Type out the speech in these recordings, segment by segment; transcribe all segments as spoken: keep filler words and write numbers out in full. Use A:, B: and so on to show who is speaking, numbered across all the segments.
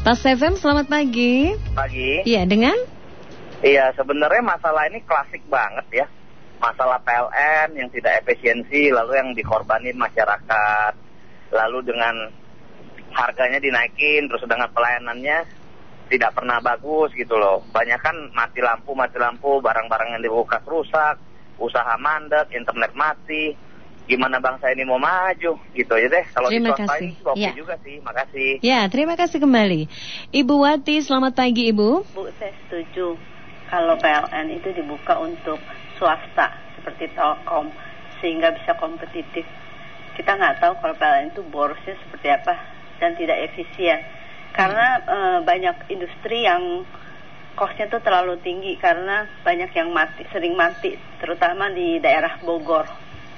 A: Pak Sefem, selamat pagi.
B: Pagi.
A: Iya, dengan?
B: Iya, sebenarnya masalah ini klasik banget ya. Masalah P L N yang tidak efisiensi, lalu yang dikorbanin masyarakat. Lalu dengan harganya dinaikin, terus dengan pelayanannya tidak pernah bagus gitu loh. Banyak kan mati lampu, mati lampu, barang-barang yang dibuka rusak, usaha mandek, internet mati. Gimana bangsa ini mau maju gitu ya deh. Kalau
A: terima
B: kasih. Oke
A: ya.
B: juga sih, makasih.
A: Ya, terima kasih kembali. Ibu Wati, selamat pagi Ibu.
C: Bu, saya setuju kalau P L N itu dibuka untuk swasta seperti Telkom sehingga bisa kompetitif. Kita nggak tahu kalau P L N itu borosnya seperti apa dan tidak efisien. Karena hmm. e, banyak industri yang kosnya tuh terlalu tinggi karena banyak yang mati, sering mati, terutama di daerah Bogor.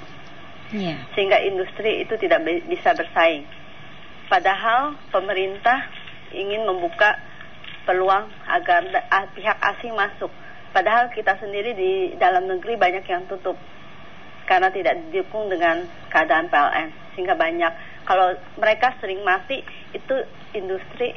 C: Yeah. Sehingga industri itu tidak be- bisa bersaing. Padahal pemerintah ingin membuka peluang agar da- ah, pihak asing masuk. Padahal kita sendiri di dalam negeri banyak yang tutup karena tidak didukung dengan keadaan P L N. Sehingga banyak, kalau mereka sering mati, itu industri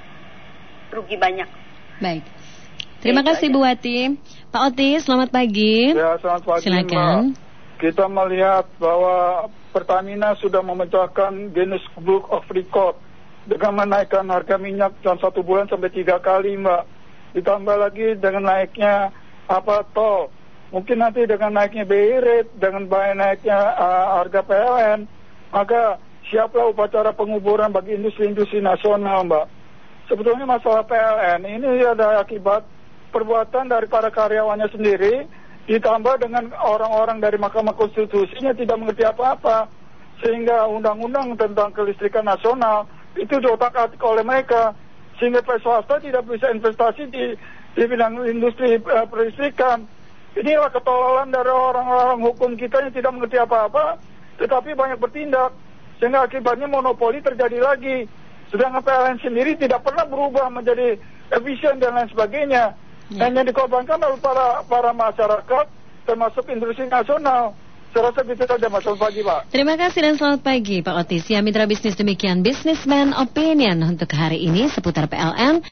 C: rugi banyak.
A: Baik. Terima ya, kasih Bu Wati. Pak Otis, selamat pagi.
D: Ya, selamat pagi.
A: Silakan.
D: Mbak. Kita melihat bahwa Pertamina sudah memecahkan Guinness Book of Record dengan menaikkan harga minyak dalam satu bulan sampai tiga kali, Mbak. Ditambah lagi dengan naiknya apa tol. Mungkin nanti dengan naiknya B I rate, dengan naiknya uh, harga P L N, maka siaplah upacara penguburan bagi industri-industri nasional, Mbak. Sebetulnya masalah P L N ini ada akibat perbuatan dari para karyawannya sendiri, ditambah dengan orang-orang dari Mahkamah Konstitusinya tidak mengerti apa-apa, sehingga undang-undang tentang kelistrikan nasional itu diotak-atik oleh mereka, sehingga pihak swasta tidak bisa investasi di, di bidang industri uh, peristrikan. Inilah ketololan dari orang-orang hukum kita yang tidak mengerti apa-apa, tetapi banyak bertindak, sehingga akibatnya monopoli terjadi lagi. Sedangkan P L N sendiri tidak pernah berubah menjadi efisien dan lain sebagainya. Ya. Dan yang dikorbankan oleh para para masyarakat, termasuk industri nasional. Saya rasa gitu saja, Mas. Selamat pagi, Pak.
A: Terima kasih dan selamat pagi, Pak Otis. Ya, mitra bisnis, demikian Businessman Opinion untuk hari ini seputar P L N.